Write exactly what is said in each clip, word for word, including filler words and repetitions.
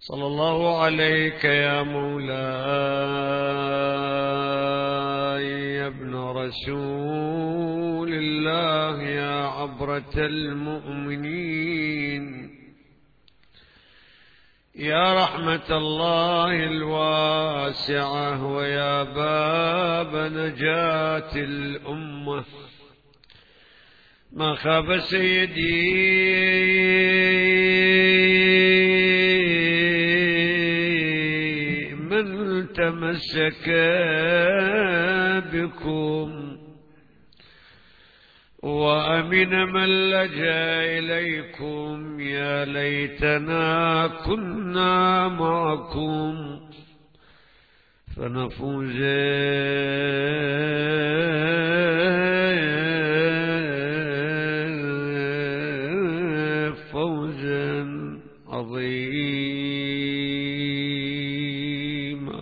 صلى الله عليك يا مولاي يا ابن رسول الله يا عبرة المؤمنين، يا رحمة الله الواسعة ويا باب نجاة الأمة. ما خاب سيدي من تمسك بكم، وأمن من لجأ إليكم. يا ليتنا كنا معكم فنفوز فوزا عظيما.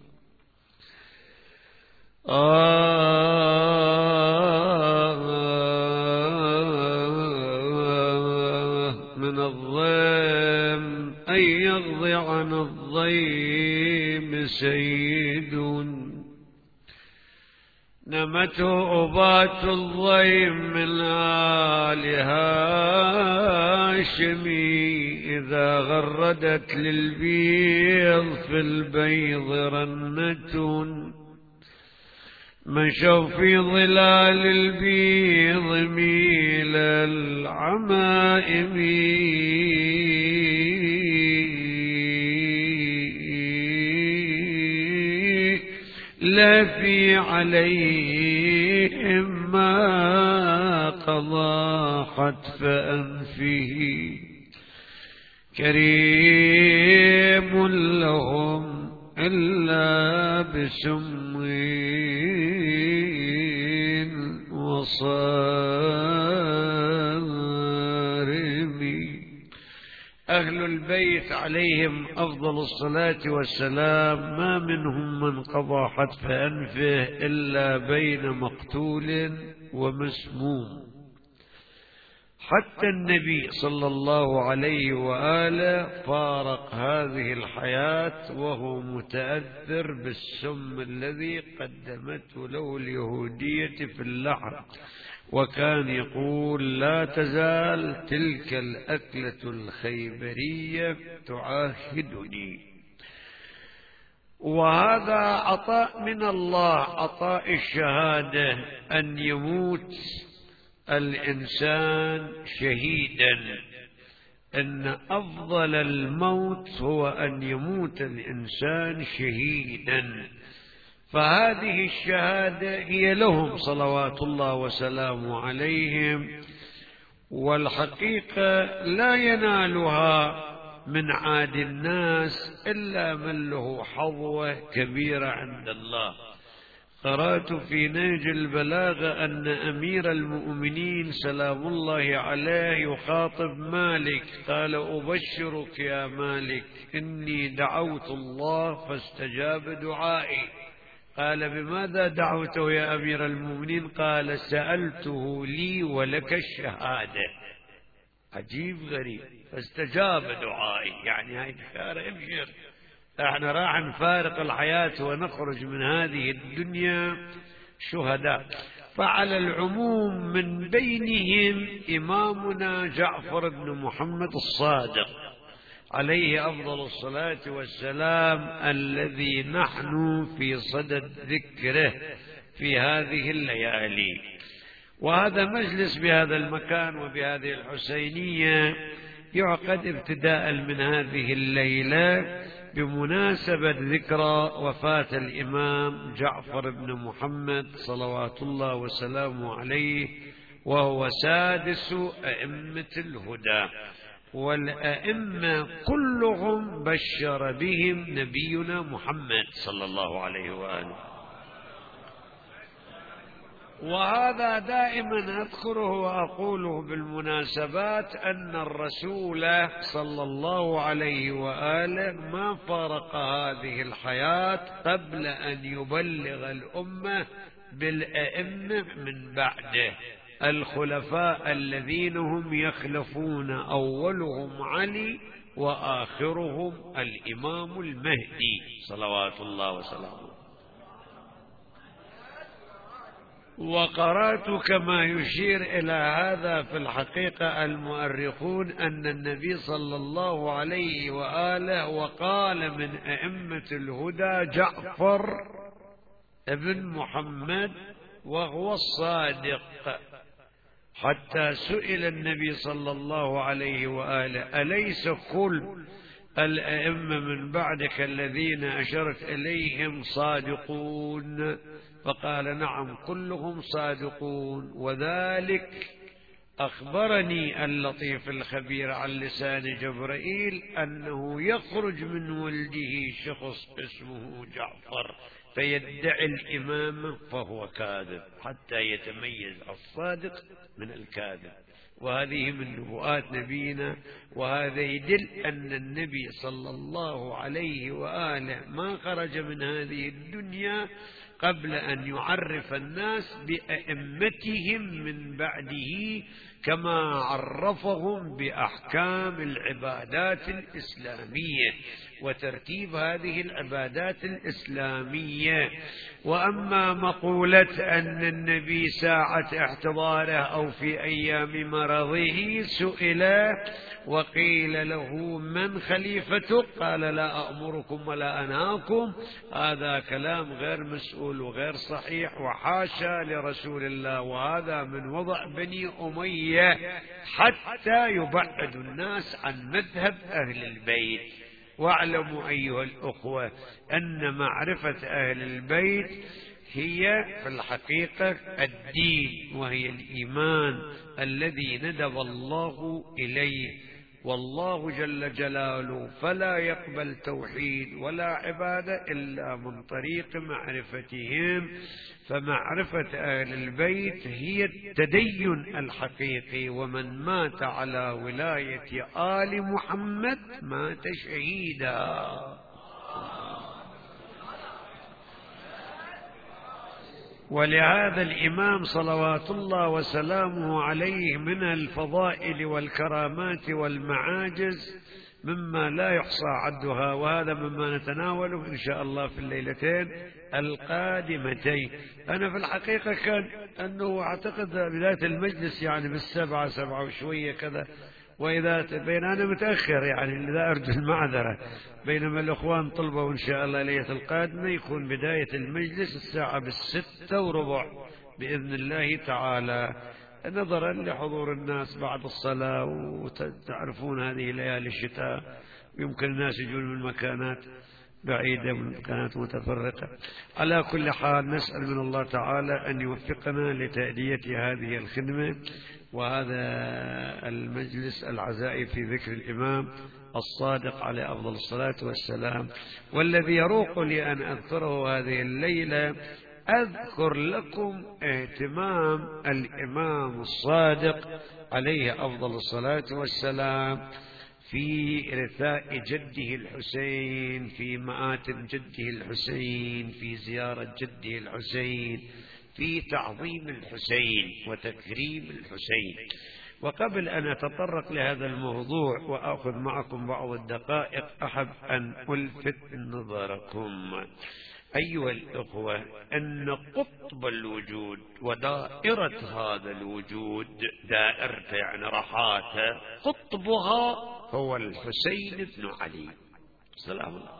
آه من الضيم أن يغضي عن الضيم سيد، نمته أبات الضيم من آل هاشم، إذا غردت للبيض في البيض رنة، مشوا في ظلال البيض ميل العمائم، لا في عليهم ما قضى حتف أنفه، كريم لهم إلا بسم وصارم. أهل البيت عليهم أفضل الصلاة والسلام ما منهم من قضى حتف أنفه إلا بين مقتول ومسموم. حتى النبي صلى الله عليه وآله فارق هذه الحياة وهو متأثر بالسم الذي قدمته له اليهودية في اللحم، وكان يقول: لا تزال تلك الأكلة الخيبرية تعاهدني. وهذا عطاء من الله، عطاء الشهادة، أن يموت الإنسان شهيدا. إن أفضل الموت هو أن يموت الإنسان شهيدا، فهذه الشهادة هي لهم صلوات الله وسلامه عليهم، والحقيقة لا ينالها من عاد الناس إلا من له حظوة كبيرة عند الله. قرأت في نهج البلاغة أن أمير المؤمنين سلام الله عليه يخاطب مالك، قال: أبشرك يا مالك إني دعوت الله فاستجاب دعائي. قال: بماذا دعوته يا أمير المؤمنين؟ قال: سألته لي ولك الشهادة. عجيب غريب، فاستجاب دعائي، يعني هاي بشارة، ابشر، احنا راح نفارق الحياة ونخرج من هذه الدنيا شهداء. فعلى العموم من بينهم إمامنا جعفر بن محمد الصادق عليه أفضل الصلاة والسلام، الذي نحن في صدد ذكره في هذه الليالي. وهذا مجلس بهذا المكان وبهذه الحسينية يعقد ابتداء من هذه الليلة بمناسبة ذكرى وفاة الإمام جعفر بن محمد صلوات الله وسلامه عليه، وهو سادس أئمة الهدى، والأئمة كلهم بشر بهم نبينا محمد صلى الله عليه وآله. وهذا دائما أذكره وأقوله بالمناسبات، أن الرسول صلى الله عليه وآله ما فارق هذه الحياة قبل أن يبلغ الأمة بالأئمة من بعده. الخلفاء الذين هم يخلفون، أولهم علي وآخرهم الإمام المهدي صلوات الله وسلامه. وقرأت كما يشير إلى هذا في الحقيقة المؤرخون أن النبي صلى الله عليه وآله وقال من أئمة الهدى جعفر ابن محمد وهو الصادق، حتى سئل النبي صلى الله عليه وآله أليس كل الأئمة من بعدك الذين أشرت إليهم صادقون؟ فقال نعم كلهم صادقون، وذلك أخبرني اللطيف الخبير عن لسان جبرائيل أنه يخرج من ولده شخص اسمه جعفر فيدعي الإمامة فهو كاذب حتى يتميز الصادق من الكاذب. وهذه من نبوءات نبينا، وهذا يدل أن النبي صلى الله عليه وآله ما خرج من هذه الدنيا قبل أن يعرف الناس بأئمتهم من بعده، كما عرفهم بأحكام العبادات الإسلامية وترتيب هذه العبادات الإسلامية. وأما مقولة أن النبي ساعة احتضاره أو في أيام مرضه سئل وقيل له من خليفتك؟ قال لا أأمركم ولا أنهاكم. هذا كلام غير مسؤول وغير صحيح وحاشا لرسول الله، وهذا من وضع بني أمية حتى يبعد الناس عن مذهب أهل البيت. واعلموا أيها الأخوة أن معرفة أهل البيت هي في الحقيقة الدين، وهي الإيمان الذي ندب الله إليه، والله جل جلاله فلا يقبل توحيد ولا عبادة إلا من طريق معرفتهم. فمعرفة أهل البيت هي التدين الحقيقي، ومن مات على ولاية آل محمد مات شهيدا. ولهذا الإمام صلوات الله وسلامه عليه من الفضائل والكرامات والمعاجز مما لا يحصى عدها، وهذا مما نتناوله إن شاء الله في الليلتين القادمتين. أنا في الحقيقة كان أنه أعتقد بداية المجلس يعني بالسبعة سبعة وشوية كذا، وإذا بين أنا متأخر يعني لا أرجو المعذرة، بينما الأخوان طلبوا إن شاء الله ليلة القادمة يكون بداية المجلس الساعة بالستة وربع بإذن الله تعالى، نظرا لحضور الناس بعد الصلاة، وتعرفون هذه ليالي الشتاء يمكن الناس يجون من مكانات بعيدة من مكانات متفرقة. على كل حال نسأل من الله تعالى أن يوفقنا لتأدية هذه الخدمة وهذا المجلس العزائي في ذكر الإمام الصادق عليه أفضل الصلاة والسلام. والذي يروق لي أن أذكره هذه الليلة أذكر لكم اهتمام الإمام الصادق عليه أفضل الصلاة والسلام في إرثاء جده الحسين، في مآتم جده الحسين، في زيارة جده الحسين، في تعظيم الحسين وتكريم الحسين. وقبل أن أتطرق لهذا الموضوع وأخذ معكم بعض الدقائق أحب أن ألفت نظركم أيها الأخوة أن قطب الوجود ودائرة هذا الوجود، دائرته يعني رحاته، قطبها هو الحسين بن علي سلام الله.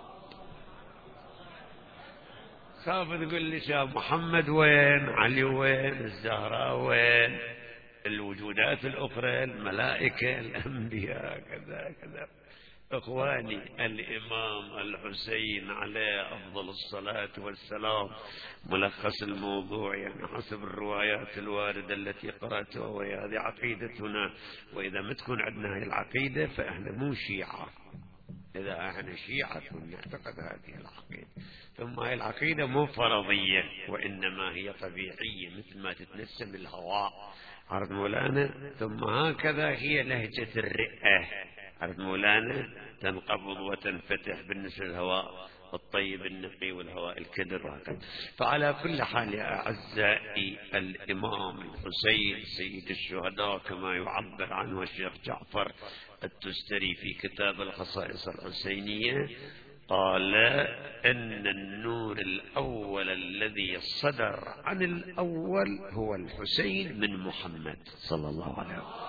خاف تقول لي شاب محمد وين، علي وين، الزهراء وين، الوجودات الأخرى، الملائكة، الأنبياء، كذا كذا. إخواني، الإمام الحسين عليه أفضل الصلاة والسلام ملخص الموضوع يعني حسب الروايات الواردة التي قرأتها، وهذه عقيدتنا. وإذا ما تكون عندنا هذه العقيدة فإحنا مو شيعة، إذا إحنا شيعة نعتقد هذه العقيدة. ثم هذه العقيدة مو فرضية وإنما هي طبيعية مثل ما تتنسم الهواء، عرض مولانا. ثم هكذا هي لهجة الرئة، عرفت مولانا، تنقبض وتنفتح بالنسبة للهواء. الطيب النقي والهواء الكدر وهكذا. فعلى كل حال يا أعزائي، الإمام الحسين سيد الشهداء كما يعبر عنه الشيخ جعفر التستري في كتاب الخصائص الحسينية، قال إن النور الأول الذي صدر عن الأول هو الحسين من محمد صلى الله عليه وسلم.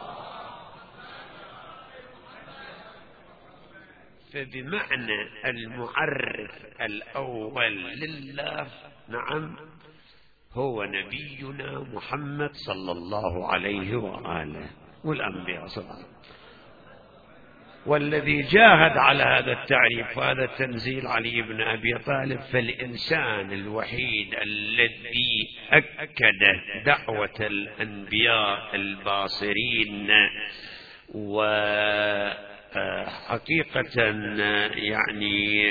فبمعنى المعرف الأول لله نعم هو نبينا محمد صلى الله عليه وآله والأنبياء صلى الله عليه وسلم. والذي جاهد على هذا التعريف وهذا التنزيل علي بن أبي طالب، فالإنسان الوحيد الذي أكد دعوة الأنبياء الباصرين وحقيقة يعني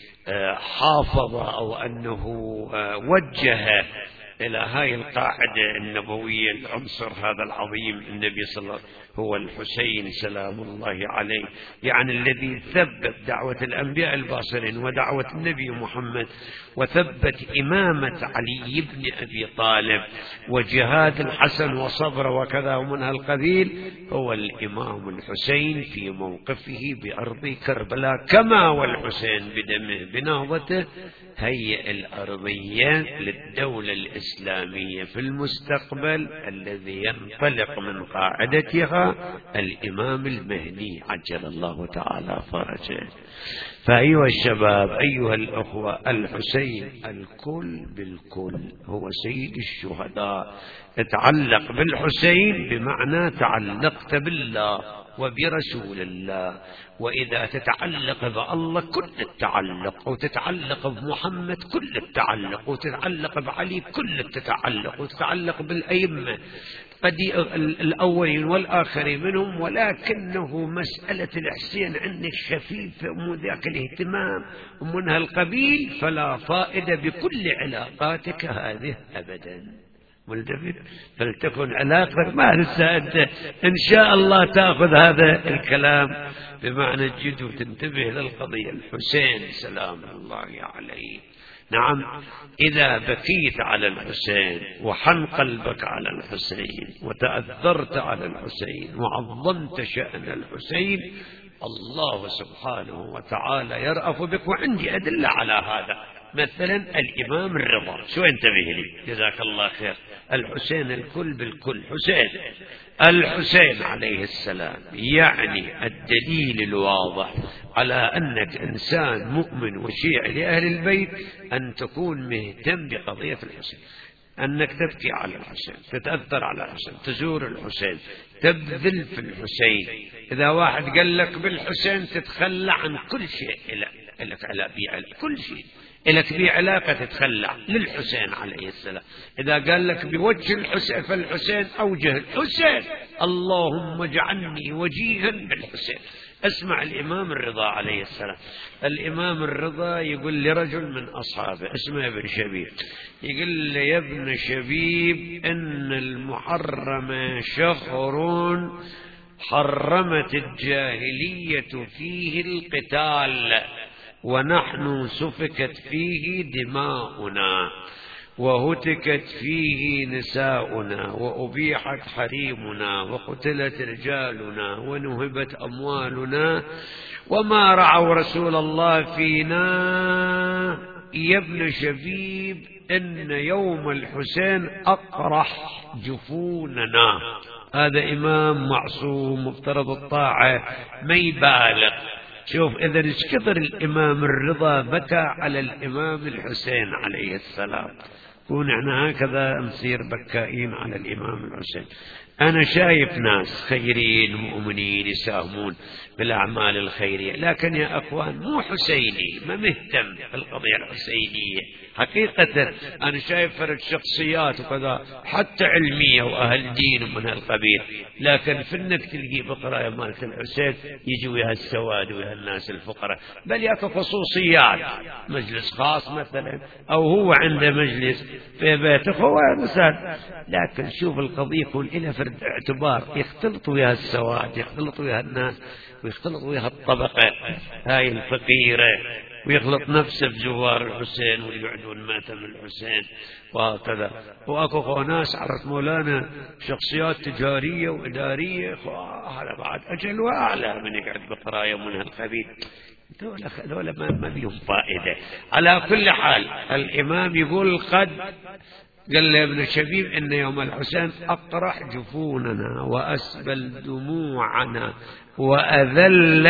حافظ أو أنه وجه إلى هاي القاعدة النبوية العنصر هذا العظيم النبي صلى الله عليه وسلم هو الحسين سلام الله عليه، يعني الذي ثبت دعوة الأنبياء الباصرين ودعوة النبي محمد وثبت إمامة علي بن أبي طالب وجهاد الحسن وصبر وكذا ومن هالقبيل، هو الإمام الحسين في موقفه بأرض كربلاء، كما والحسين بدمه بنهضته هيئ الأرضية للدولة الإسلامية في المستقبل الذي ينطلق من قاعدتها الإمام المهدي عجل الله تعالى فرجه. فأيها الشباب أيها الأخوة، الحسين الكل بالكل هو سيد الشهداء. اتعلق بالحسين بمعنى تعلقت بالله وبرسول الله، وإذا تتعلق بالله كل التعلق، وتتعلق بمحمد كل التعلق، وتتعلق بعلي كل التعلق، وتتعلق بالأئمة الأولين والآخرين منهم، ولكنه مسألة الحسين عندك خفيفة ومو ذاك الاهتمام ومنها القبيل، فلا فائدة بكل علاقاتك هذه أبدا. ملتفت فلتكن علاقتك ما لسه أنت إن شاء الله تأخذ هذا الكلام بمعنى الجد وتنتبه للقضية. الحسين سلام الله عليه، نعم إذا بكيت على الحسين وحن قلبك على الحسين وتأثرت على الحسين وعظمت شأن الحسين، الله سبحانه وتعالى يرأف بك. وعندي أدلة على هذا، مثلا الإمام الرضا، شو انتبه لي جزاك الله خير، الحسين الكل بالكل حسين، الحسين عليه السلام، يعني الدليل الواضح على أنك إنسان مؤمن وشيعي لأهل البيت أن تكون مهتم بقضية الحسين، أنك تبكي على الحسين، تتأثر على الحسين، تزور الحسين، تبذل في الحسين. إذا واحد قال لك بالحسين تتخلى عن كل شيء لك على كل شيء لك به علاقة تتخلى للحسين عليه السلام. إذا قال لك بوجه الحسين فالحسين أوجه الحسين، اللهم اجعلني وجيها بالحسين. اسمع الإمام الرضا عليه السلام، الإمام الرضا يقول لرجل من أصحابه اسمه ابن شبيب، يقول لي يا ابن شبيب إن المحرم شهر حرمت الجاهلية فيه القتال، ونحن سفكت فيه دماؤنا وهتكت فيه نساؤنا وأبيحت حريمنا وقتلت رجالنا ونهبت أموالنا وما رعوا رسول الله فينا. يا ابن شبيب إن يوم الحسين أقرح جفوننا. هذا إمام معصوم مفترض الطاعة ما يبالغ. شوف إذا ايش كثر الإمام الرضا بكى على الإمام الحسين عليه السلام، كون احنا هكذا نصير بكائين على الإمام الحسين. أنا شايف ناس خيرين مؤمنين يساهمون بالأعمال الخيرية، لكن يا أخوان مو حسيني، ما مهتم بالقضية الحسينية حقيقة. أنا شايف فرق شخصيات وكذا حتى علمية وأهل دين ومن هالقبيل، لكن في إنك تلقي بقرة مالت الحسين يجي ويا السواد ويا الناس الفقراء، بل ياكو خصوصيات مجلس خاص مثلا، أو هو عنده مجلس في بيته هو مثال. لكن شوف القضية يكون إلى فرق فرد اعتبار، يختلط ويا السواد، يختلط ويا الناس، ويختلط ويا الطبقة هاي الفقيرة، ويخلط نفسه بزوار الحسين ويقعدون ماتم الحسين وهكذا. واكو ناس عرفت مولانا شخصيات تجارية وإدارية، هذا بعد أجل وأعلى من يقعد بقراية من هالقبيل. دولة دولة ما, ما بيهم فائدة. على كل حال الإمام يقول قد قال له ابن شبيب إن يوم الحسين أقرح جفوننا وأسبل دموعنا وأذل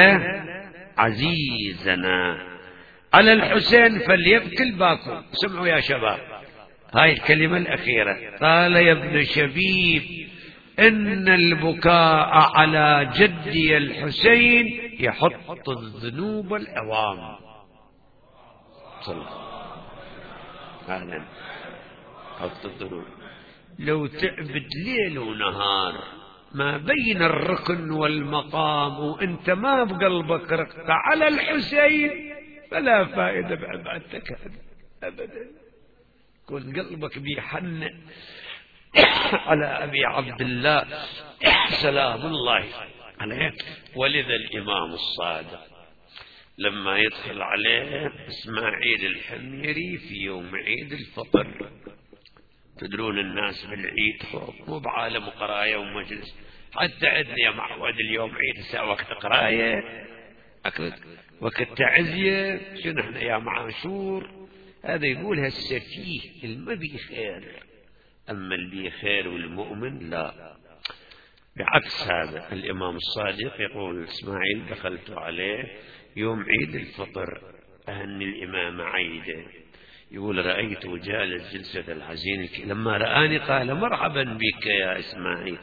عزيزنا، على الحسين فليبكي الباكو. سمعوا يا شباب هاي الكلمة الأخيرة، قال يا ابن شبيب إن البكاء على جدي الحسين يحط الذنوب العظام. صلى أهلا. حط الذنوب لو تعبد ليل ونهار ما بين الركن والمقام وانت ما بقلبك رقة على الحسين فلا فائدة بعبادتك أبدا. كن قلبك بيحن على أبي عبد الله سلام الله عليه. ولذا الإمام الصادق لما يدخل عليه إسماعيل الحميري في يوم عيد الفطر، تدرون الناس بالعيد مو بعالم قراية ومجلس، حتى عندنا يا معود اليوم عيد الساعة وقت قراية وقت تعزية، شنو احنا يا معاشور. هذا يقولها السفيه المبي خير، أما البي خير والمؤمن لا. بعكس هذا الإمام الصادق يقول إسماعيل دخلت عليه يوم عيد الفطر أهني الإمام عيده، يقول رأيت جالس جلسة الحزين، لما رآني قال مرحبا بك يا إسماعيل،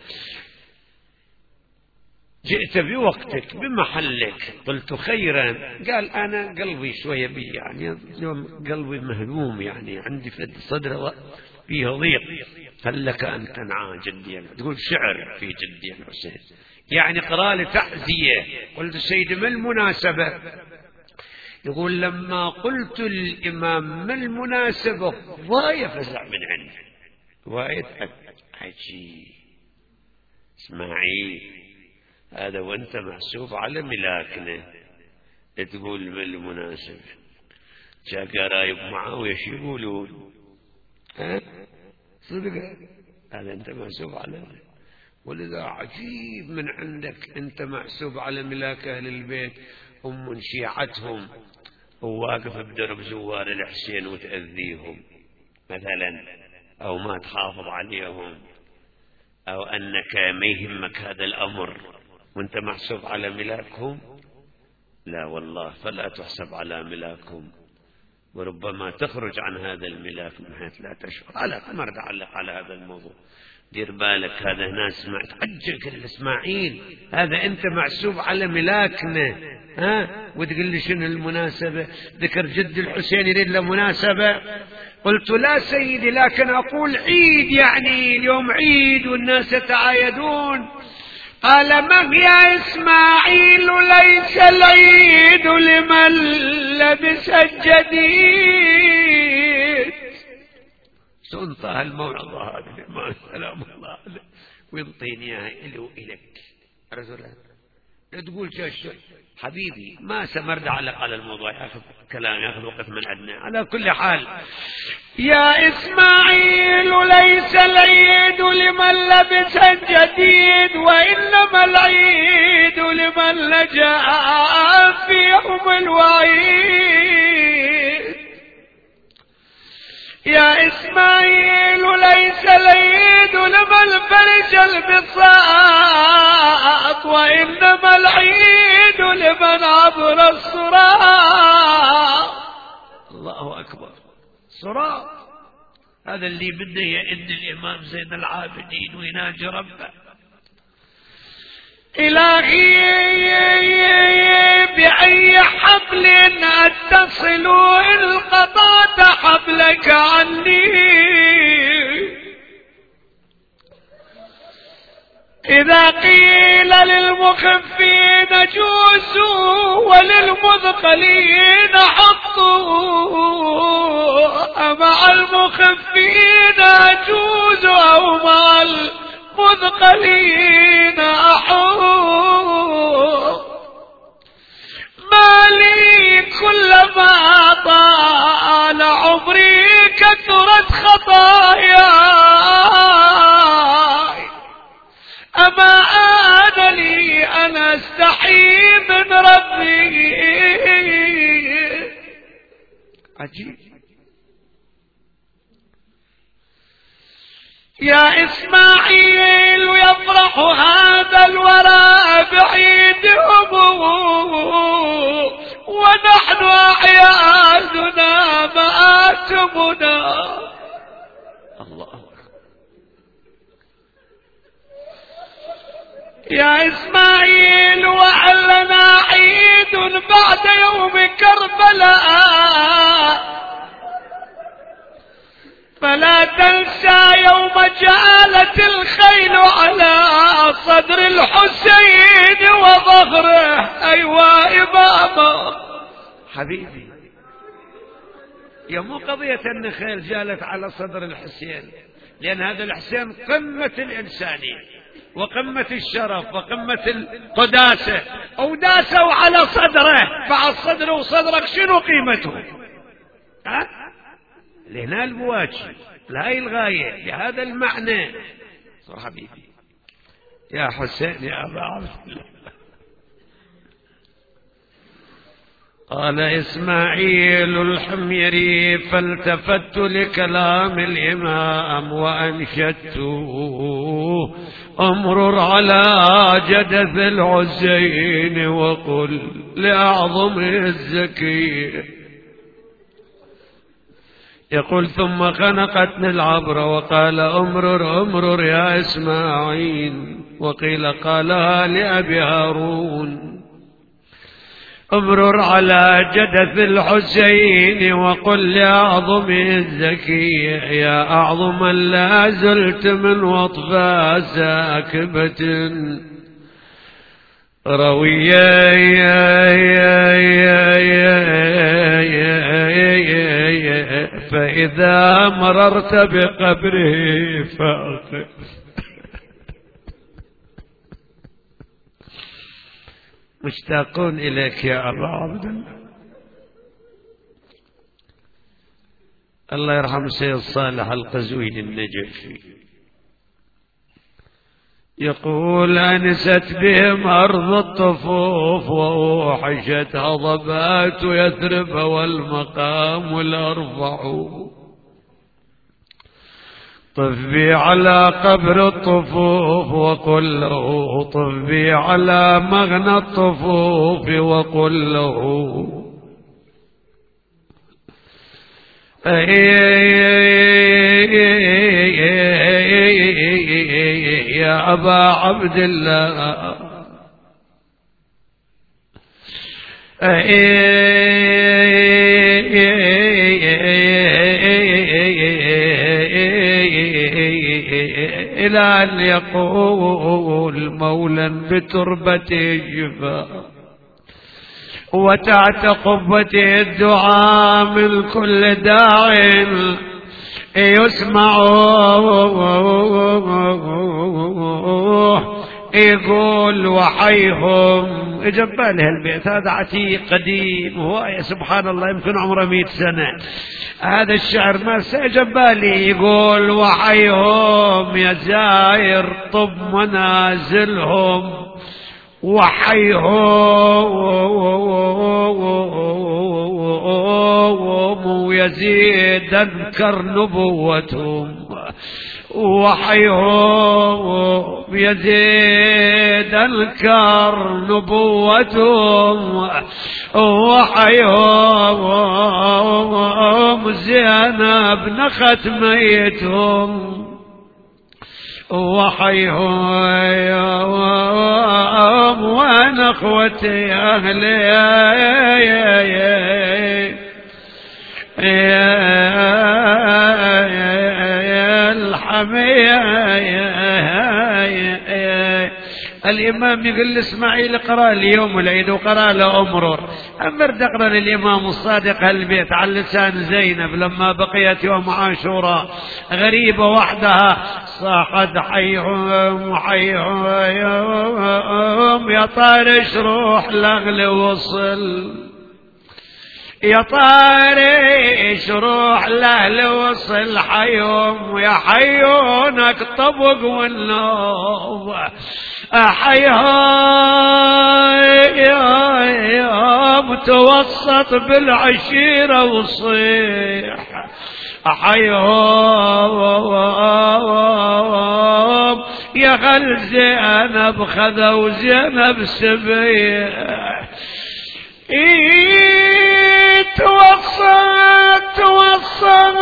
جئت بوقتك بمحلك. قلت خيرا. قال أنا قلبي شوية بي يعني قلبي مهلوم، يعني عندي في الصدر فيه ضيق، هل لك أن تنعى جدي؟ تقول شعر في جدي الحسين، يعني قرأ لي تعزية. قلت سيد ما المناسبة؟ يقول لما قلت الإمام ما المناسبة ضاية فزع من عنده وايد حكي. اسماعيل هذا وانت محسوب على ملاكنا تقول ما المناسبة؟ جاء قرايب معاوية شو يقولون؟ ها صدق هذا انت محسوب على، ولذا عجيب من عندك انت محسوب على ملاك اهل البيت هم من شيعتهم وواقف بدرب زوار الحسين وتأذيهم مثلا، أو ما تحافظ عليهم، أو أنك ما يهمك هذا الأمر وانت محسوب على ملاكهم. لا والله، فلا تحسب على ملاكهم، وربما تخرج عن هذا الملاك من حيث لا تشعر. على ما أعلق على هذا الموضوع، دير بالك هذا ناس ما تعجل الإسماعيل، هذا أنت محسوب على ملاكنا ها، وتقول لي شنو المناسبة؟ ذكر جد الحسين يريد له مناسبة. قلت لا سيدي، لكن أقول عيد، يعني اليوم عيد والناس يتعايدون. قال ما يا إسماعيل ليس العيد لمن لبس الجديد. سنطها الموعظة هذه ما سلام الله عليه وينطيني اياها إلي وإلك رجل لا تقول شيء حبيبي، ما سمرد علق على الموضوع، ياخذ كلام ياخذ وقت من عندنا. على كل حال يا إسماعيل ليس العيد لمن لبس الجديد، وإنما العيد لمن لجأ فيهم الوعيد. يا إسماعيل ليس العيد لمن فرج البساط، وإنما العيد لمن عبر الصراط. الله أكبر. صراط هذا اللي بده يئن الإمام زين العابدين ويناجي ربه. إلهي بأي حبل أتصل إن قطعت حبلك عني، إذا قيل للمخفين جوزوا وللمثقلين حطوا، أمع المخفين أجوز أو مع مثقلين أحوط ما لي كلما طال عمري كثرت خطاياي أما آن لي أن أستحي من ربي. عجيب. يا إسماعيل يفرح هذا الورى بعيدهم ونحن أعيادنا مآتمنا. الله. يا إسماعيل وهل لنا عيد بعد يوم كربلاء فلا تنسى يوم جالت الخيل على صدر الحسين وظهره أيوا إمامه. حبيبي يا مو قضية أن خيل جالت على صدر الحسين، لأن هذا الحسين قمة الإنسانية وقمة الشرف وقمة القداسة، أو داسوا على صدره، بعد صدره وصدرك شنو قيمته؟ ها؟ لهنا البواجي لهاي الغاية لهذا المعنى. حبيبي يا حسين يا أبا عبد الله. قال إسماعيل الحميري فالتفت لكلام الإمام وأنشدت أمرر على جدث الحسين وقل لأعظم الزكي. يقول ثم خنقتني العبر وقال أمرر أمرر يا إسماعيل، وقيل قالها لأبي هارون أمرر على جدث الحسين وقل لأعظم الزكي يا أعظم لا زلت من وطفا ساكبة روية فإذا مررت بقبره فأقف. مشتاقون إليك يا أبا عبد الله. الله يرحم سيد صالح القزويني النجفي يقول أنست بهم أرض الطفوف وأوحشت هضبات يثرب والمقام الأرفع طف بي على قبر الطفوف وقل له طف بي على مغنى الطفوف وقل له يا أبا عبد الله إلى أن يقول مولا بتربته الجفا وتحت قبته الدعاء من كل داع يسمع يقول وحيهم. جباله البيت هذا عتيق قديم هو سبحان الله يمكن عمره مئة سنة. هذا الشعر ما سجبالي يقول وحيهم يا زاير طب منازلهم وحيهم ويزيد انكر نبوتهم وحيهم يزيد انكر نبوتهم وحيهم زينب نخت ميتهم وحيهم وين اخوتي اهلي الحمية الإمام يقول لإسماعيل اقرأ لي يوم العيد وقرأ له أمرر. أمر تقرأ للإمام الصادق البيت على لسان زينب لما بقيت يوم عاشوراء غريبة وحدها صاحت حيهم حيهم يا طارش روح لغل وصل يا طارش روح لأهل وصل حيهم يا حيونك طبق والنوب حيهم توسط بالعشيرة وصيح حيهم يا خل زينب خذوا زينب سبيح توصل توصل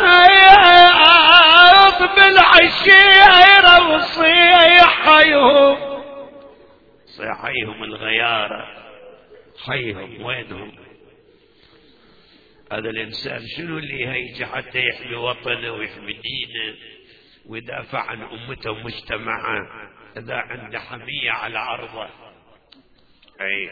بالعشيرة وصيح حيهم صيح حيهم الغيارة حيهم وينهم؟ هذا الإنسان شنو اللي يهيج حتى يحمي وطنه ويحمي دينه ويدافع عن أمته ومجتمعه إذا عنده حمية على عرضه؟ أي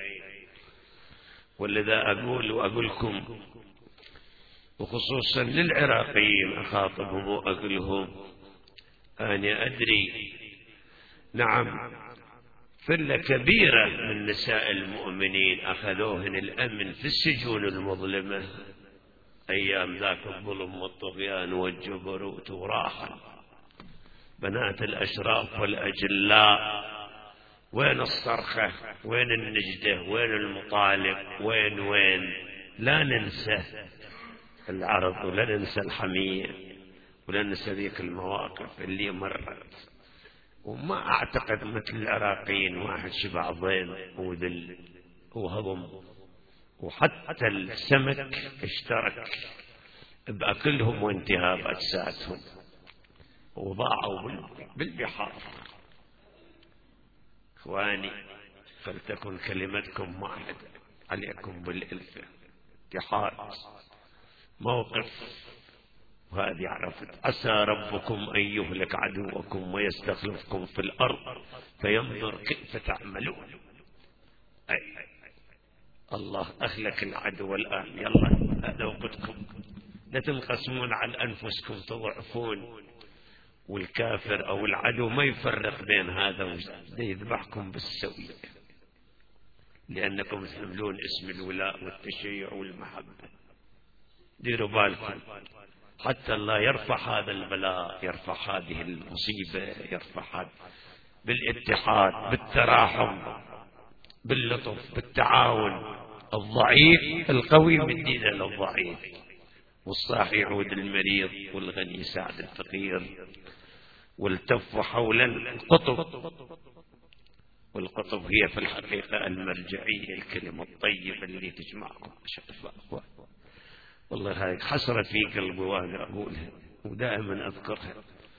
ولذا أقول وأقولكم وخصوصا للعراقيين أخاطبهم وأقولهم أنا أدري نعم فلة كبيرة من نساء المؤمنين أخذوهن الأمن في السجون المظلمة أيام ذاك الظلم والطغيان والجبروت وراحل بنات الأشراف والأجلاء. وين الصرخة؟ وين النجدة؟ وين المطالب؟ وين وين؟ لا ننسى العرض ولا ننسى الحمية ولا ننسى ذيك المواقف اللي مرت. وما أعتقد مثل العراقيين واحد شبع ضيم وذل وهضم، وحتى السمك اشترك بأكلهم وانتهاب أجسادهم وضاعوا بالبحار. إخواني فلتكن كلمتكم واحدة عليكم بالإلفة اتحاد موقف. وهذه عرفت عسى ربكم أن يهلك عدوكم ويستخلفكم في الأرض فينظر كيف تعملون. أي الله أهلك العدو الآن، يلا هذا وقتكم، لا تنقسمون عن أنفسكم تضعفون، والكافر أو العدو ما يفرق بين هذا وذا، يذبحكم بالسوية لأنكم تحملون اسم الولاء والتشيع والمحبة. ديروا بالكم حتى الله يرفع هذا البلاء، يرفع هذه المصيبة، يرفع بالاتحاد بالتراحم باللطف بالتعاون. الضعيف القوي مدينه للضعيف، والصاحي يعود المريض، والغني يساعد الفقير، والتف حول القطب. والقطب هي في الحقيقة المرجعية، الكلمة الطيبة اللي تجمعكم. والله هاي حسرة في قلبي وانا أقولها ودائما أذكرها.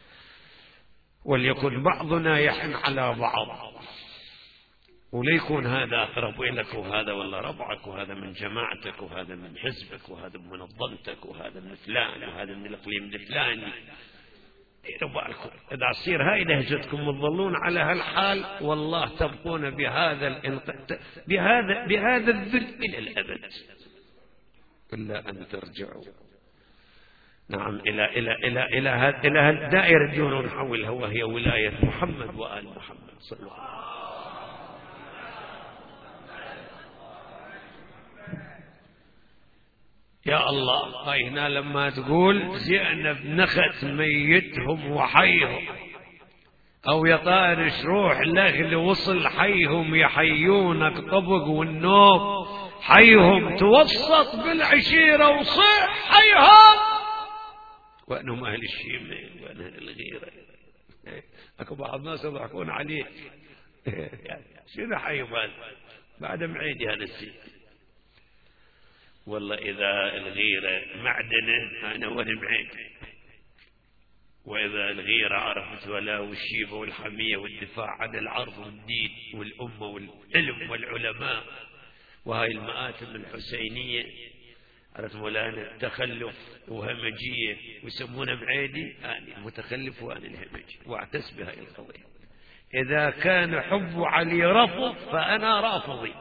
وليكن بعضنا يحن على بعض، وليكون هذا أقرب إليك وهذا والله ربعك، وهذا من جماعتك، وهذا من حزبك، وهذا من منظمتك، وهذا من فلان، وهذا من الإقليم الفلاني. ديروا بالكم إذا تصير هاي لهجتكم وتظلون على هالحال والله تبقون بهذا الانق... بهذا بهذا الذل إلى الأبد، إلا أن ترجعوا نعم إلى إلى إلى إلى إلى هالدائرة الدور نحولها، وهي ولاية محمد وآل محمد صلى الله عليه وسلم. يا الله هاي هنا لما تقول زينب نخت ميتهم وحيهم، أو يا طارش روح لغل وصل حيهم يحيونك طبق والنوب حيهم توسط بالعشيرة وصيح حيهم. وأنهم أهل الشيمة وأهل الغيرة. أكو بعض الناس يضحكون عليك شنو حيهم هذا بعد معيدي هذا السيد. والله إذا الغيرة معدنة أنا وأنا معيد، وإذا الغيرة عرفت ولا والشيبة والحمية والدفاع عن العرض والدين والأمة والعلم والعلماء، وهاي المآتم الحسينية عرفت مولانا التخلف وهمجية ويسمونه معيدي، أنا متخلف وأنا الهمجي، واعتز بهاي القضية. إذا كان حب علي رفض فأنا رافضي.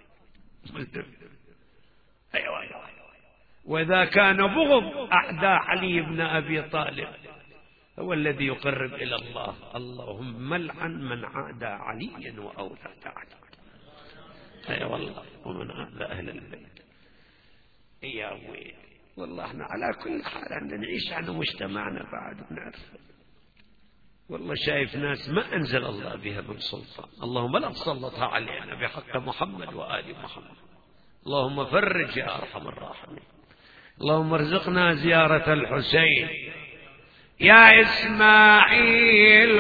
أيوة أيوة. وإذا كان بغض أعدى علي بن أبي طالب هو الذي يقرب إلى الله. اللهم لعن من عادى عليا وأولاد علي. أي أيوة والله. ومن عادى أهل البيت. يا ويلي والله احنا على كل حال عندنا نعيش على مجتمعنا بعد ونعرف. والله شايف ناس ما أنزل الله بها من سلطان. اللهم لا تسلطها علينا بحق محمد وآل محمد. اللهم فرج يا أرحم الراحمين. اللهم ارزقنا زيارة الحسين. يا إسماعيل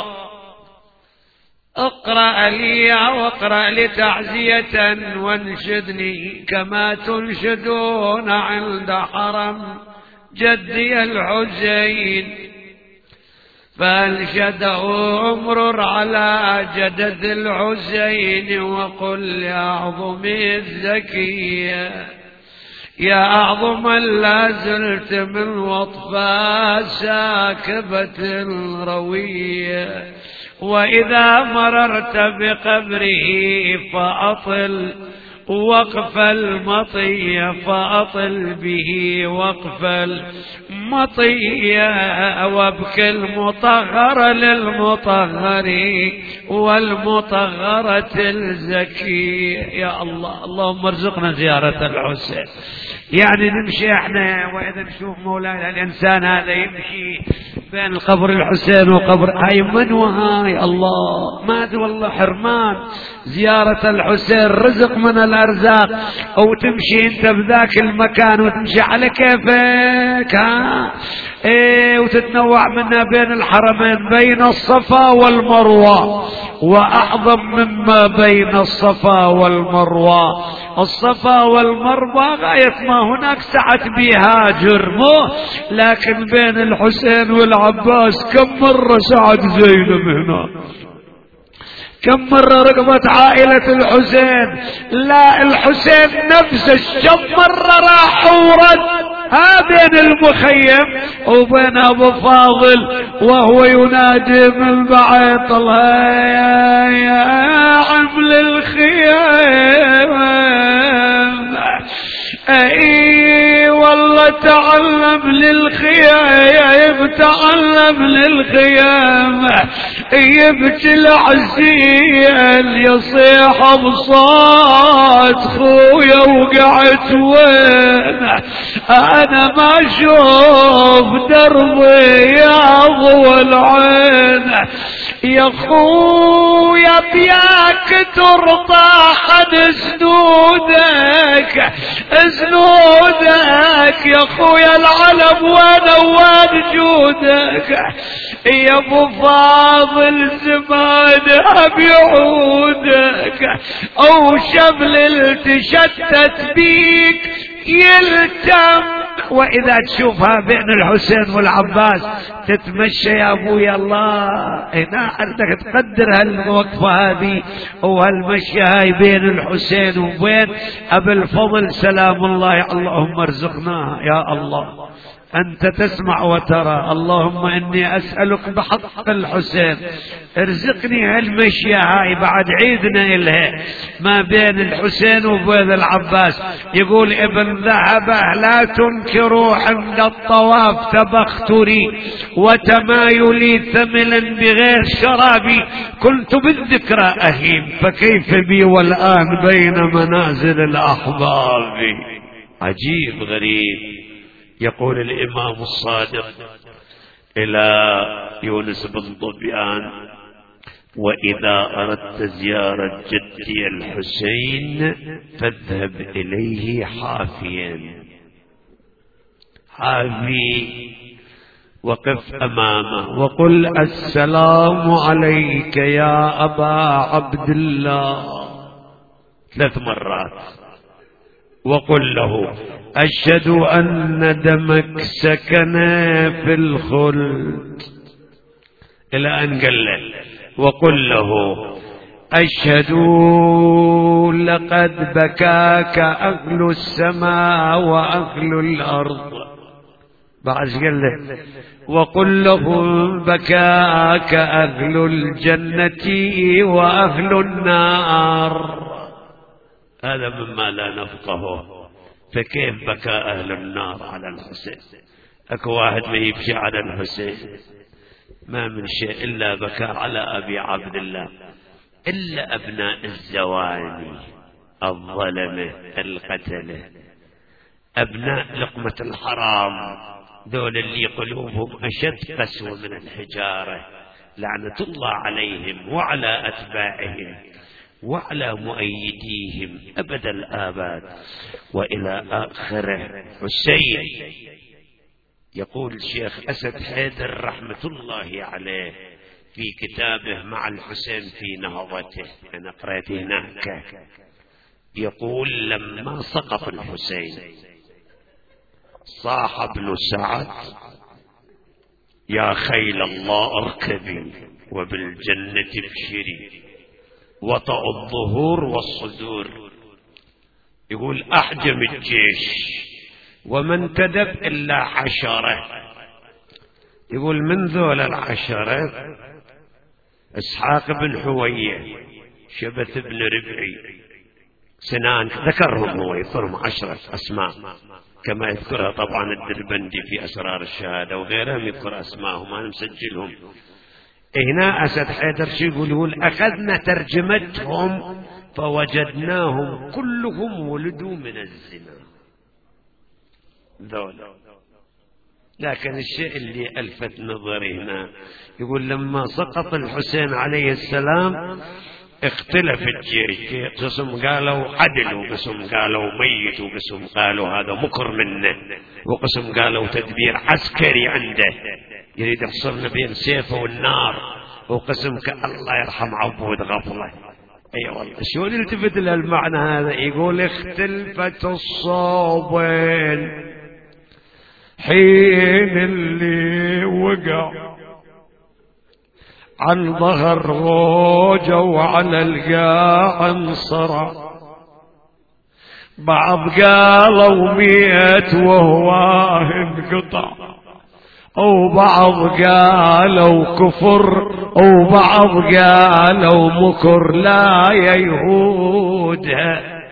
اقرأ لي أو اقرأ لي تعزية وانشدني كما تنشدون عند حرم جدي الحسين. فأنشده امرر على جدد الحسين وقل يا أعظمي الزكية يا أعظم لا زلت من وطفا ساكبة روية. وإذا مررت بقبره فأطل وقف المطية فأطل به وقف المطية وابكي المطهر للمطهر والمطهرة الزكية. يا الله اللهم ارزقنا زيارة الحسين. يعني نمشي احنا واذا نشوف مولانا الانسان هذا يمشي بين القبر الحسين وقبر هاي من وهاي الله ما ادري والله حرمان زيارة الحسين رزق من الارزاق. او تمشي انت بذاك المكان وتمشي على كيفك ها ايه وتتنوع منها بين الحرمين بين الصفا والمروة. واعظم مما بين الصفا والمروة الصفا والمروة غاية ما هناك سعت بها جرمه. لكن بين الحسين والعباس كم مرة سعت زينب هنا كم مرة رقبت عائلة الحسين. لا الحسين نفسه كم مرة راح ورد ها بين المخيم وبين ابو فاضل وهو ينادي من بعيد الله يا عمل الخيام. اي والله تعلم للخيام تعلم للخيام. يبكي العزيل يصيح بصوت خويا وقعت وين انا ما اشوف دربي يا ضوى العين. يا خويا بياك ترطاح عن سنودك سنودك يا خويا العلم وانا وين جودك. يا ابو فاضل زمانها بيعودك او شمل التشتت بيك يلتم. واذا تشوفها بين الحسين والعباس تتمشى يا ابويا الله هنا عندك تقدر هالوقفة هذه وهالمشي هاي بين الحسين وبين ابي الفضل سلام الله. اللهم ارزقناها يا الله أنت تسمع وترى. اللهم إني أسألك بحق الحسين ارزقني هالمشية هاي بعد عيدنا إلها ما بين الحسين وبين العباس. يقول ابن ذهبه لا تنكروا عند الطواف تبختري وتمايلي ثملا بغير شرابي كنت بالذكرى أهيم فكيف بي والآن بين منازل الأحباب. عجيب غريب. يقول الإمام الصادق إلى يونس بن ظبيان وإذا أردت زيارة جدي الحسين فاذهب إليه حافيا حافي وقف أمامه وقل السلام عليك يا أبا عبد الله ثلاث مرات وقل له أشهد أن دمك سكن في الخلد إلى أن قال له وقل له أشهد لقد بكاك أهل السماء وأهل الأرض بعد قال له وقل لهم بكاك أهل الجنة وأهل النار. هذا مما لا نفقهه. فكيف بكى أهل النار على الحسين؟ أكو واحد ما يبكي على الحسين؟ ما من شيء إلا بكى على أبي عبد الله، إلا أبناء الزواني الظلمة القتلة، أبناء لقمة الحرام، دول اللي قلوبهم أشد قسوة من الحجارة، لعنة الله عليهم وعلى أتباعهم وعلى مؤيديهم أبد الآباد وإلى آخره. حسين يقول الشيخ أسد حيدر رحمة الله عليه في كتابه مع الحسين في نهضته، أنا قرأت هناك، يقول لما سقط الحسين صاح ابن سعد يا خيل الله اركبي وبالجنة ابشري وطأ الظهور والصدور. يقول أحجم الجيش وما انتدب إلا عشرة. يقول من ذول العشرة إسحاق بن حوية، شبث بن ربعي، سنان، ذكرهم هو يذكرهم عشرة أسماء كما يذكرها طبعا الدربندي في أسرار الشهادة وغيرهم يذكر أسماءهم أنا مسجلهم. هنا أسد حيدر شو يقولون أخذنا ترجمتهم فوجدناهم كلهم ولدوا من الزنا ذولا. لكن الشيء اللي ألفت نظري هنا يقول لما سقط الحسين عليه السلام اختلف الجيش، قسم قالوا عدل وقسم قالوا ميت وقسم قالوا هذا مكر منه وقسم قالوا تدبير عسكري عنده يريد يحصرنا بين سيفه والنار، وقسم الله يرحم عبود غفله. اي أيوة والله شو نلتفت للمعنى هذا؟ يقول اختلفت الصوبين حين اللي وقع عن ظهر غوجة وعلى القاع انصرع، بعض قالوا ميت وهو انقطع، وبعض قالوا كفر، وبعض قالوا مكر لا يهودها،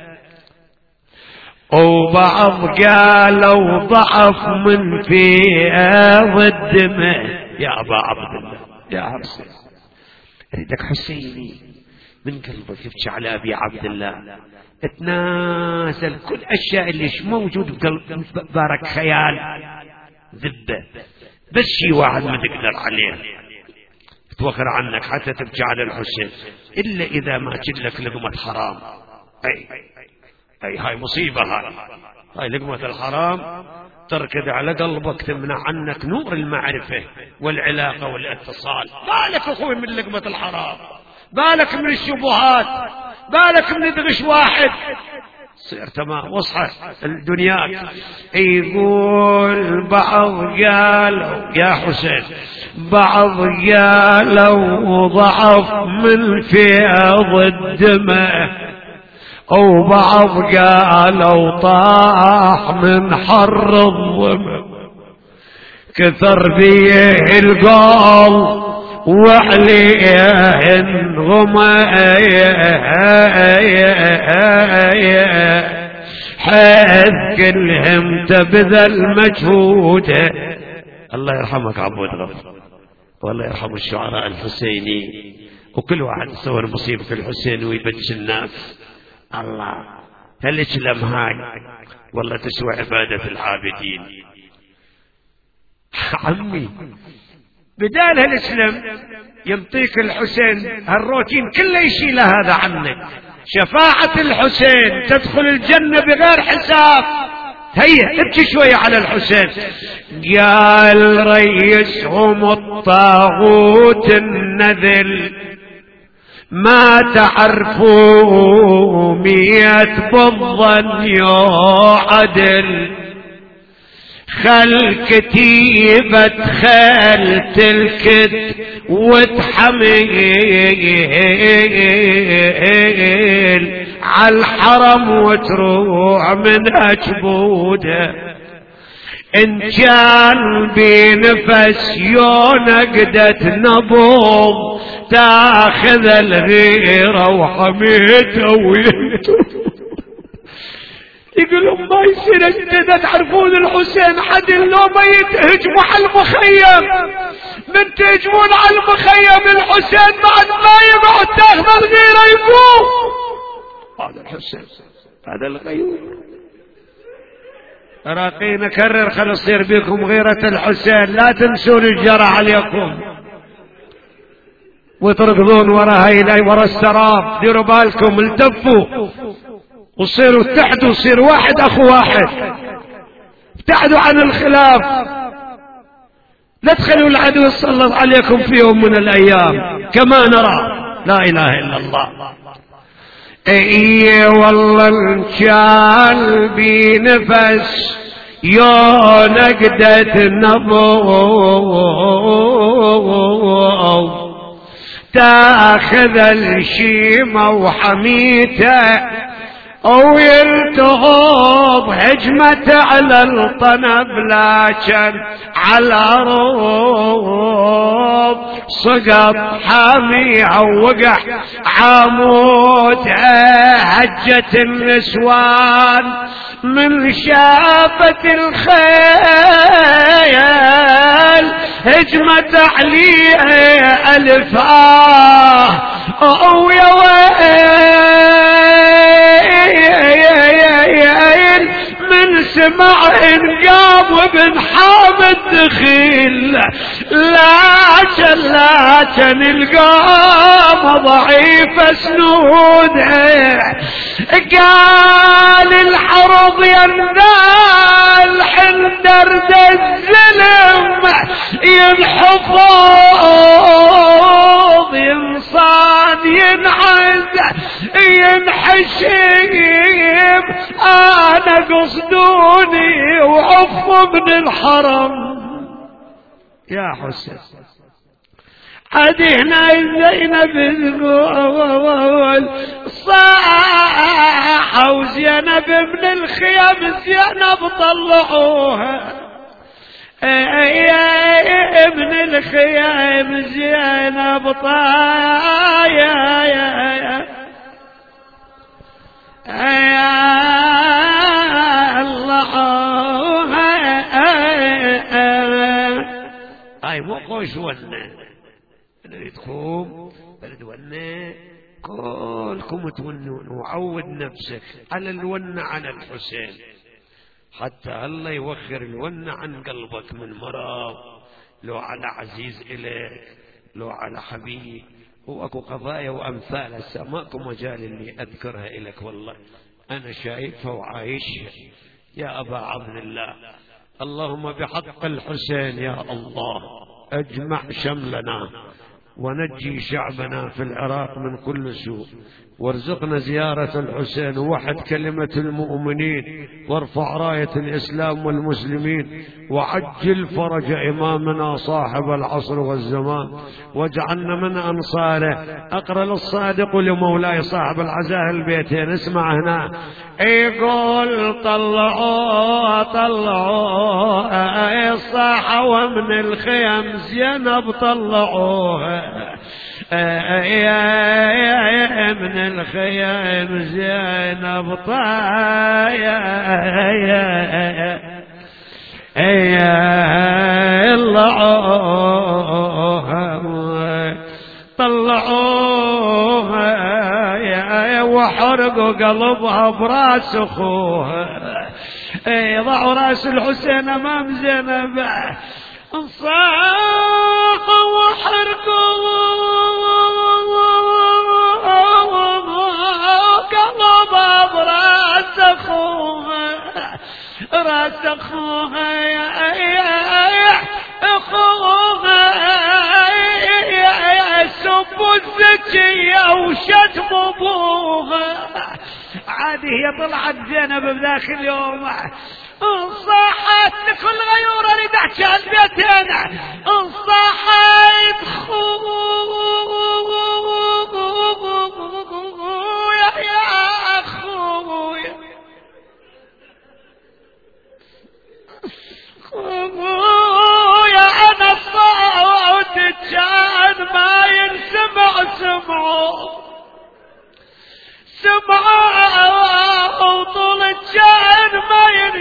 وبعض قالوا ضعف من فيها والدمه. يا أبا عبد الله يا حسين اريدك حسيني من قلبك يبكي على أبي عبد الله، اتناسل كل أشياء اللي موجود بقلب بارك خيال ذبه، بس شي واحد ما تقدر عليه توخر عنك حتى تبكي على الحسين إلا إذا ما جلك لقمة حرام. أي أي هاي مصيبة، هاي هاي لقمة الحرام تركض على قلبك تمنع عنك نور المعرفة والعلاقة والاتصال. بالك أخوي من لقمة الحرام، بالك من الشبهات، بالك من دغش واحد صير تمام وصحة الدنيا. يقول بعض قالوا يا حسين، بعض قالوا ضعف من فيض الدماء، وبعض قالوا طاح من حر الظما، كثر بيه القول وعليه انغمى حيث كلهم تبذل مجهوده. الله يرحمك عبود غفر، والله يرحم الشعراء الحسيني، وكل واحد يصور مصيبة الحسين ويبتش الناس. الله هل تسلم هاي والله تسوى عبادة العابدين. عمي بدال هالاسلام يمطيك الحسين هالروتين كله يشيل هذا عنك. شفاعة الحسين تدخل الجنة بغير حساب. هيا ابكي شوية على الحسين. قال ريسهم الطاغوت النذل ما تعرفوا مية بالظن يعدل، خل كتيبة خل تلكت وتحمل عالحرم وتروع من أجبوده. إن كان بنفس يونقدة نبض تاخذ الغيرة وحميته ويهته. يقولون ما يصير اجدد تعرفون الحسين حد لو ما يتهجموا على المخيم، من تهجمون على المخيم الحسين بعد ما يبعد تاخذ الغيرة يفوق. هذا الحسين هذا الغيور. راقين كرر خل يصير بكم غيرة الحسين، لا تنسون الجرى عليكم وتركضون وراها إلي ورا السراب. ديروا بالكم التفوا وصيروا اتحدوا، صير واحد اخو واحد، ابتعدوا عن الخلاف، لا تخلوا العدو يسلط عليكم في يوم من الايام كما نرى. لا اله الا الله. اي والله ان كان بنفس يونقدة نبض تاخذ الشيمة وحميته او يلتهب هجمة على الطنب، لكن على الأرض سقط حامي او وقع عمود. هجت النسوان من شافت الخيل هجمت عليه الف آه او يا ويل من سمع انقام وابن حامد دخيل، لكن لكن القام ضعيف سنود. قال الحرب ينال حندر الزلم ينحفظ ينصان ينعز ينحشيم. انا قصدوني وعف من الحرم يا حسين. عدينا زينب تقول صاحة وزينب من الخيام زينب طلعوها من الخيام زينب طايا يا الله. هاي مو خوش ونه تقوم بلد ونه كلكم تونون وعود نفسك على الونه عن الحسين حتى الله يوخر الونه عن قلبك من مرض، لو على عزيز إليك لو على حبيب. واكو قضايا وامثال هسه ماكو مجال اني اذكرها لك، والله انا شايفها وعايشها يا ابا عبد الله. اللهم بحق الحسين يا الله اجمع شملنا ونجي شعبنا في العراق من كل سوء، وارزقنا زيارة الحسين ووحد كلمة المؤمنين، وارفع راية الإسلام والمسلمين، وعجل فرج إمامنا صاحب العصر والزمان، واجعلنا من أنصاره. أقرأ للصادق لمولاي صاحب العزاء البيتين، اسمع هنا يقول طلعوا طلعوا الصاحة ومن الخيم زينب طلعوها من الخيم زينب طايا طلعوها وحرقوا قلبها براس اخوها. ضعوا راس الحسين امام زينب انصاحوا وحرقوا قلبها براس اخوها راس اخوها يا اخوها سبوا الزكية وشتموا ابوها. عادي هي طلعت زينب بذاك اليوم انصحت لكل غيورة اللي تحكي البيتين انصحت خويا يا خويا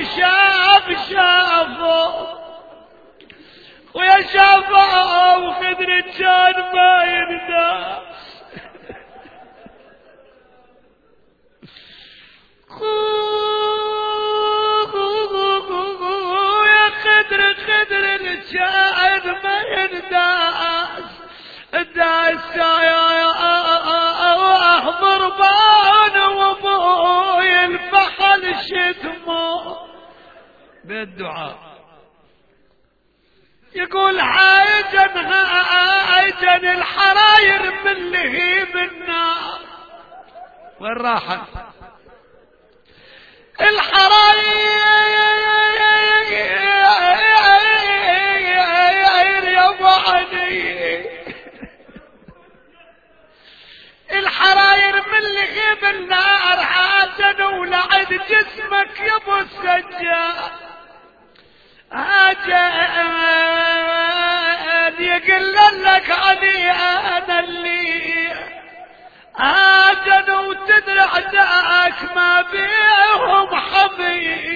شاف شافه ويا شافه وخدر كان ما يندى يا خدر خدر الكائن ما ينداس الداس يا احضر بان وابوي الفحل شتمه بالدعاء يقول هايجن هايجن الحراير من لهيب النار وين راحت الحراير يا ابو علي الحراير من لهيب النار عادن ولعد جسمك يا ابو السجاد هاجن يقل لك علي انا اللي هاجن وتدري عداك ما بيهم حظي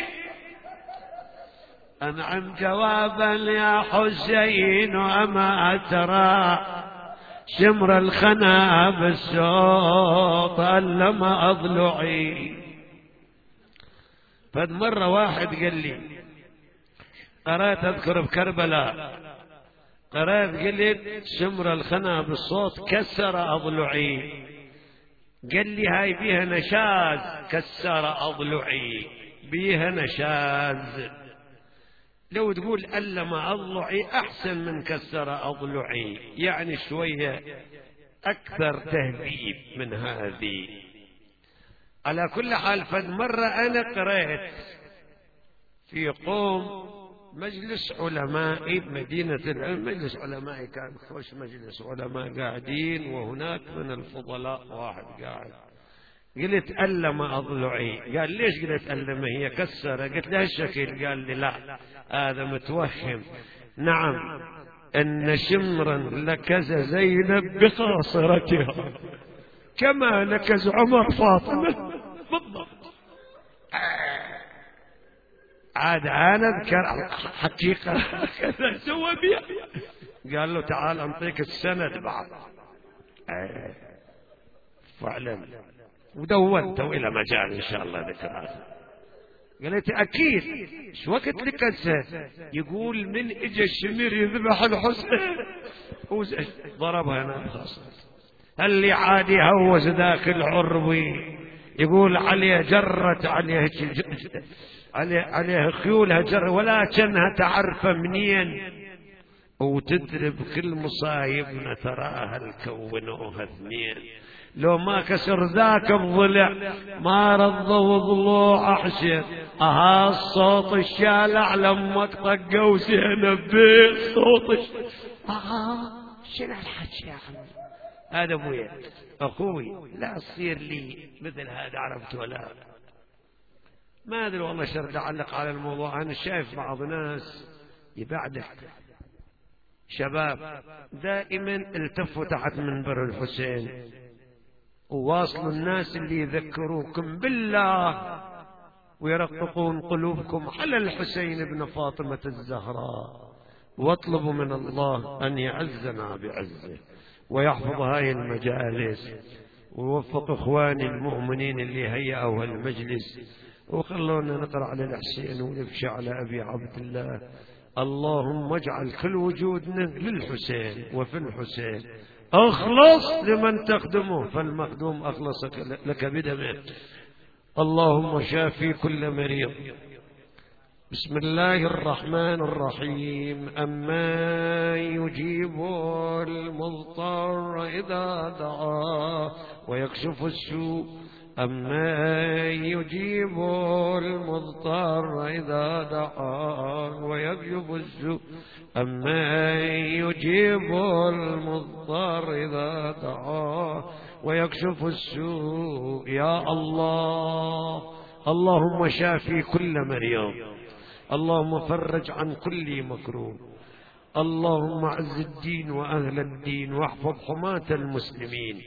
انعم جوابا يا حسين وما ترى شمر الخنا بالصوت ألم أضلعي. فد مرة واحد قال لي قرأت أذكر بكربلاء قرأت قلت شمر الخنا بالصوت كسر أضلعي قال لي هاي بيها نشاز كسر أضلعي بيها نشاز لو تقول ألم أضلعي أحسن من كسر أضلعي يعني شوية أكثر تهذيب من هذه. على كل حال فد مرة أنا قرأت في قوم مجلس علماء بمدينة العلم مجلس علماء كان خوش مجلس علماء قاعدين وهناك من الفضلاء واحد قاعد قلت ألم أضلعي قال ليش قلت ألم هي كسر قلت له الشكل قال لي لا هذا متوهم نعم أن شمرا لكز زينب بخاصرتها كما نكز عمر فاطمة بالضبط. عاد أنا أذكر حقيقة كذا سوى بيها قال له تعال أنطيك السند بعد فعلا ودونت إلى مجال إن شاء الله ذكرها. قالت أكيد شو وقت لكسه يقول من إجا الشمير يذبح الحسين ضربها هنا خاصة اللي عادي هوس ذاك العربي يقول عليه جرت عليه عليه, عليه خيولها جر ولكنها تعرف منين وتدرب كل مصايبنا تراها الكونوها اثنين لو ما كسر ذاك الضلع ما رضوا ضلوع أحشر أها الصوت الشالع لما طقوا زينب بالصوت أها شنو الحكي يا عمي هذا ابويا اخوي لا تصير لي مثل هذا عرفت ولا ما ادري والله شرد اعلق على الموضوع. انا شايف بعض ناس يبعدك شباب دائما التفوا تحت منبر الحسين وواصلوا الناس اللي يذكروكم بالله ويرققون قلوبكم على الحسين بن فاطمة الزهراء واطلبوا من الله أن يعزنا بعزه ويحفظ هاي المجالس ويوفق إخواني المؤمنين اللي هيئوا المجلس وخلونا نقرأ على الحسين ونبكي على أبي عبد الله. اللهم اجعل كل وجودنا للحسين وفي الحسين أخلص لمن تخدمه فالمخدوم أخلص لك بدمه. اللهم شافي كل مريض. بسم الله الرحمن الرحيم. أما يجيب المضطر إذا دعاه ويكشف السوء أما يجيب المضطر إذا دعاه ويكشف السوء أما يجيب المضطر إذا دعاه ويكشف السوء. يا الله اللهم شافي كل مريض. اللهم فرج عن كل مكروب. اللهم اعز الدين وأهل الدين واحفظ حماة المسلمين.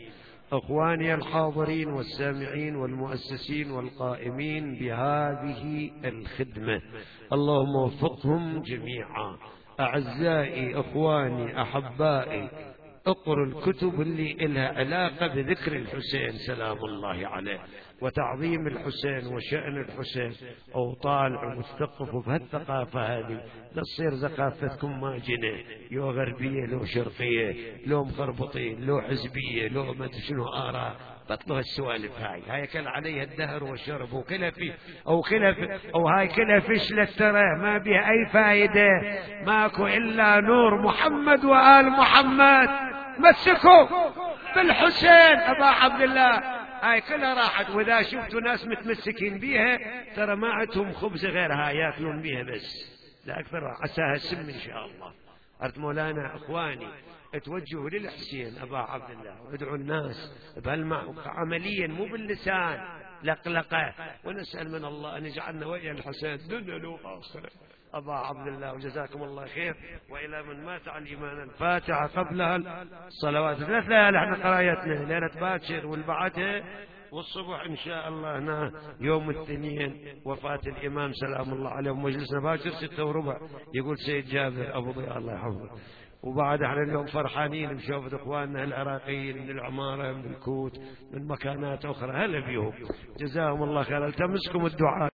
أخواني الحاضرين والسامعين والمؤسسين والقائمين بهذه الخدمة، اللهم وفقهم جميعا. أعزائي أخواني أحبائي، اقروا الكتب اللي إلها علاقة بذكر الحسين سلام الله عليه وتعظيم الحسين وشأن الحسين، أو طالعوا واثقفوا بهالثقافة هذه، لا تصير ثقافتكم ما جنة، لو غربية لو شرقية لو مخربطين لو حزبية لو ما شنو آراء. بطلوا هالسوالف هاي، هاي كل عليها الدهر والشرب وكلها في أو كلها في أو هاي كلها فشلت ترى، ما بها أي فائدة، ماكو إلا نور محمد وآل محمد. مسكوا بالحسين أبا عبد الله، هاي كلها راحت. وإذا شفتوا ناس متمسكين بيها ترى ما عندهم خبز غير هاي ياكلون بيها بس، لا أكثر، عساها السم إن شاء الله. أرد مولانا إخواني اتوجهوا للحسين أبا عبد الله وادعوا الناس بهالمعنى عمليا مو باللسان لقلقة، ونسأل من الله أن يجعلنا ويا الحسين دنيا وآخرة أبا عبد الله، وجزاكم الله خير. وإلى من مات على الإيمان الفاتحة قبلها الصلوات ثلاث ليالي احنا قرايتنا، ليلة باكر والبعدها والصبح إن شاء الله هنا يوم الاثنين وفاة الإمام سلام الله عليه، ومجلسنا باكر ستة وربع يقول سيد جابر أبو ضياء الله يحفظه. وبعد احنا اليوم فرحانين بشوفة اخواننا العراقيين من العمارة من الكوت من مكانات اخرى، هلا بيهم، جزاهم الله خير. التمسكم الدعاء.